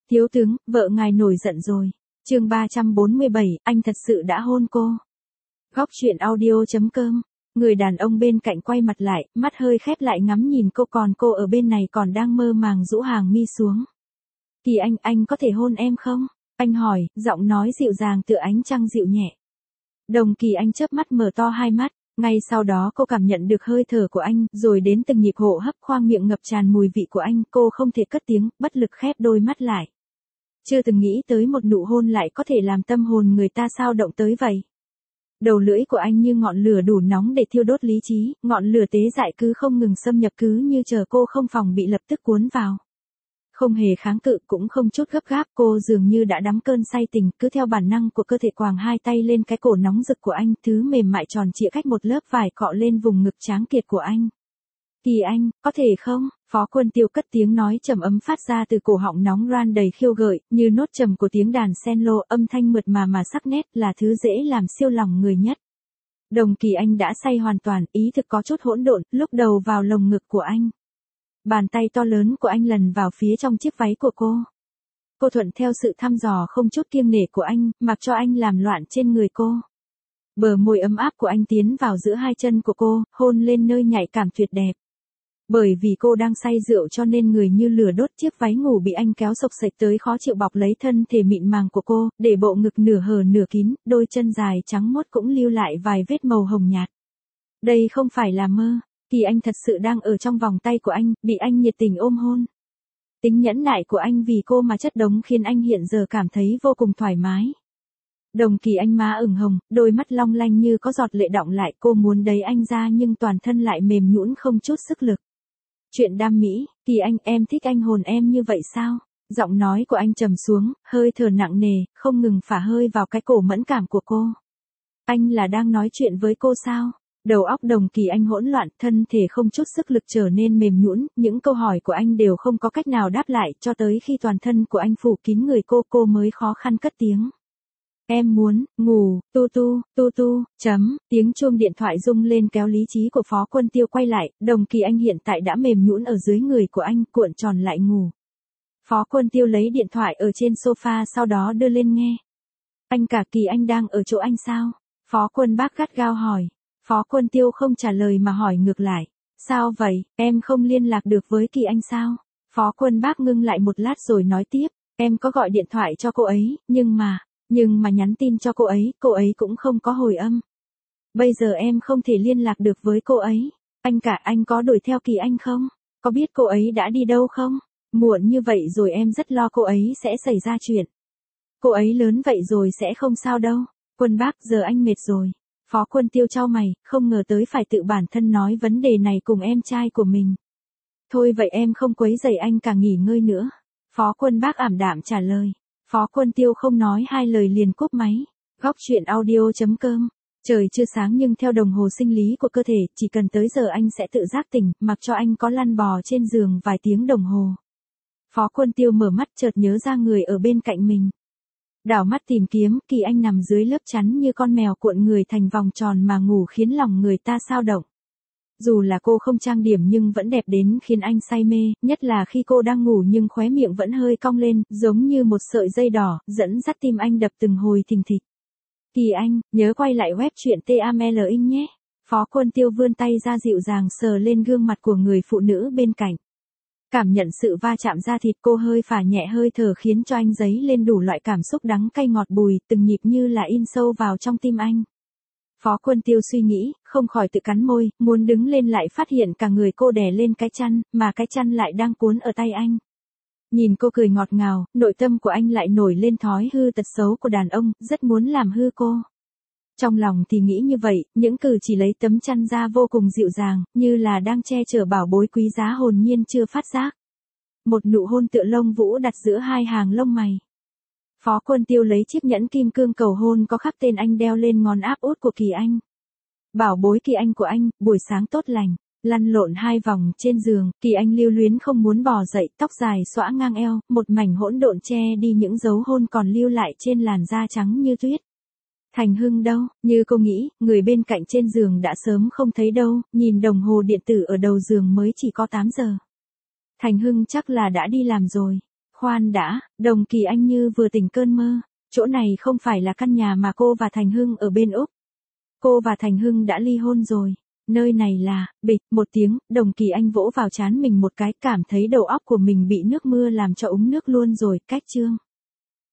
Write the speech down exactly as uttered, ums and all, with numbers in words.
Thiếu tướng, vợ ngài nổi giận rồi. Chương ba trăm bốn mươi bảy, anh thật sự đã hôn cô. Góc truyện audio chấm com. Người đàn ông bên cạnh quay mặt lại, mắt hơi khép lại ngắm nhìn cô, còn cô ở bên này còn đang mơ màng rũ hàng mi xuống. Kỳ Anh, anh có thể hôn em không? Anh hỏi, giọng nói dịu dàng tựa ánh trăng dịu nhẹ. Đồng Kỳ Anh chớp mắt mở to hai mắt, ngay sau đó cô cảm nhận được hơi thở của anh, rồi đến từng nhịp hô hấp, khoang miệng ngập tràn mùi vị của anh, cô không thể cất tiếng, bất lực khép đôi mắt lại. Chưa từng nghĩ tới một nụ hôn lại có thể làm tâm hồn người ta xao động tới vậy. Đầu lưỡi của anh như ngọn lửa đủ nóng để thiêu đốt lý trí, ngọn lửa tế dại cứ không ngừng xâm nhập, cứ như chờ cô không phòng bị lập tức cuốn vào. Không hề kháng cự, cũng không chút gấp gáp, cô dường như đã đắm cơn say tình, cứ theo bản năng của cơ thể quàng hai tay lên cái cổ nóng rực của anh, thứ mềm mại tròn trịa cách một lớp vải cọ lên vùng ngực tráng kiệt của anh. Kỳ Anh, có thể không? Phó Quân Tiêu cất tiếng nói trầm ấm phát ra từ cổ họng nóng ran đầy khiêu gợi, như nốt trầm của tiếng đàn cello, âm thanh mượt mà mà sắc nét, là thứ dễ làm siêu lòng người nhất. Đồng Kỳ Anh đã say hoàn toàn, ý thực có chút hỗn độn, lúc đầu vào lồng ngực của anh. Bàn tay to lớn của anh lần vào phía trong chiếc váy của cô. Cô thuận theo sự thăm dò không chút kiêng nể của anh, mặc cho anh làm loạn trên người cô. Bờ môi ấm áp của anh tiến vào giữa hai chân của cô, hôn lên nơi nhạy cảm tuyệt đẹp. Bởi vì cô đang say rượu cho nên người như lửa đốt, chiếc váy ngủ bị anh kéo xộc xệch tới khó chịu bọc lấy thân thể mịn màng của cô, để bộ ngực nửa hở nửa kín, đôi chân dài trắng muốt cũng lưu lại vài vết màu hồng nhạt. Đây không phải là mơ, Kỳ Anh thật sự đang ở trong vòng tay của anh, bị anh nhiệt tình ôm hôn. Tính nhẫn nại của anh vì cô mà chất đống khiến anh hiện giờ cảm thấy vô cùng thoải mái. Đồng Kỳ Anh má ửng hồng, đôi mắt long lanh như có giọt lệ đọng lại, cô muốn đẩy anh ra nhưng toàn thân lại mềm nhũn không chút sức lực. Chuyện đam mỹ, Kỳ Anh, em thích anh hôn em như vậy sao? Giọng nói của anh trầm xuống, hơi thở nặng nề, không ngừng phả hơi vào cái cổ mẫn cảm của cô. Anh là đang nói chuyện với cô sao? Đầu óc Đồng Kỳ Anh hỗn loạn, thân thể không chút sức lực trở nên mềm nhũn, những câu hỏi của anh đều không có cách nào đáp lại, cho tới khi toàn thân của anh phủ kín người cô, cô mới khó khăn cất tiếng. Em muốn, ngủ, tu tu, tu tu, chấm, tiếng chuông điện thoại rung lên kéo lý trí của Phó Quân Tiêu quay lại, Đồng Kỳ Anh hiện tại đã mềm nhũn ở dưới người của anh, cuộn tròn lại ngủ. Phó Quân Tiêu lấy điện thoại ở trên sofa sau đó đưa lên nghe. Anh cả, Kỳ Anh đang ở chỗ anh sao? Phó Quân Bác gắt gao hỏi. Phó Quân Tiêu không trả lời mà hỏi ngược lại. Sao vậy, em không liên lạc được với Kỳ Anh sao? Phó Quân Bác ngưng lại một lát rồi nói tiếp, em có gọi điện thoại cho cô ấy, nhưng mà... Nhưng mà nhắn tin cho cô ấy, cô ấy cũng không có hồi âm. Bây giờ em không thể liên lạc được với cô ấy. Anh cả, anh có đuổi theo Kỳ Anh không? Có biết cô ấy đã đi đâu không? Muộn như vậy rồi em rất lo cô ấy sẽ xảy ra chuyện. Cô ấy lớn vậy rồi sẽ không sao đâu. Quân Bác, giờ anh mệt rồi. Phó Quân Tiêu chau mày, không ngờ tới phải tự bản thân nói vấn đề này cùng em trai của mình. Thôi vậy em không quấy rầy anh cả, nghỉ ngơi nữa. Phó Quân Bác ảm đạm trả lời. Phó Quân Tiêu không nói hai lời liền cúp máy. Góc truyện audio chấm com. Trời chưa sáng nhưng theo đồng hồ sinh lý của cơ thể, chỉ cần tới giờ anh sẽ tự giác tỉnh, mặc cho anh có lăn bò trên giường vài tiếng đồng hồ. Phó Quân Tiêu mở mắt chợt nhớ ra người ở bên cạnh mình. Đảo mắt tìm kiếm, Kỳ Anh nằm dưới lớp chắn như con mèo cuộn người thành vòng tròn mà ngủ khiến lòng người ta xao động. Dù là cô không trang điểm nhưng vẫn đẹp đến khiến anh say mê, nhất là khi cô đang ngủ nhưng khóe miệng vẫn hơi cong lên, giống như một sợi dây đỏ, dẫn dắt tim anh đập từng hồi thình thịch. Kỳ Anh, nhớ quay lại web truyện taml nhé. Phó Quân Tiêu vươn tay ra dịu dàng sờ lên gương mặt của người phụ nữ bên cạnh. Cảm nhận sự va chạm da thịt, cô hơi phả nhẹ hơi thở khiến cho anh dấy lên đủ loại cảm xúc đắng cay ngọt bùi, từng nhịp như là in sâu vào trong tim anh. Phó Quân Tiêu suy nghĩ, không khỏi tự cắn môi, muốn đứng lên lại phát hiện cả người cô đè lên cái chăn, mà cái chăn lại đang cuốn ở tay anh. Nhìn cô cười ngọt ngào, nội tâm của anh lại nổi lên thói hư tật xấu của đàn ông, rất muốn làm hư cô. Trong lòng thì nghĩ như vậy, những cử chỉ lấy tấm chăn ra vô cùng dịu dàng, như là đang che chở bảo bối quý giá hồn nhiên chưa phát giác. Một nụ hôn tựa lông vũ đặt giữa hai hàng lông mày. Phó Quân Tiêu lấy chiếc nhẫn kim cương cầu hôn có khắc tên anh đeo lên ngón áp út của Kỳ Anh. Bảo bối Kỳ Anh của anh, buổi sáng tốt lành. Lăn lộn hai vòng trên giường, Kỳ Anh lưu luyến không muốn bò dậy, tóc dài xõa ngang eo, một mảnh hỗn độn che đi những dấu hôn còn lưu lại trên làn da trắng như tuyết. Thành Hưng đâu, như cô nghĩ, người bên cạnh trên giường đã sớm không thấy đâu, nhìn đồng hồ điện tử ở đầu giường mới chỉ có tám giờ. Thành Hưng chắc là đã đi làm rồi. Khoan đã, Đồng Kỳ Anh như vừa tỉnh cơn mơ. Chỗ này không phải là căn nhà mà cô và Thành Hưng ở bên Úc. Cô và Thành Hưng đã ly hôn rồi. Nơi này là, bịch, một tiếng, Đồng Kỳ Anh vỗ vào trán mình một cái, cảm thấy đầu óc của mình bị nước mưa làm cho úng nước luôn rồi, cách chương.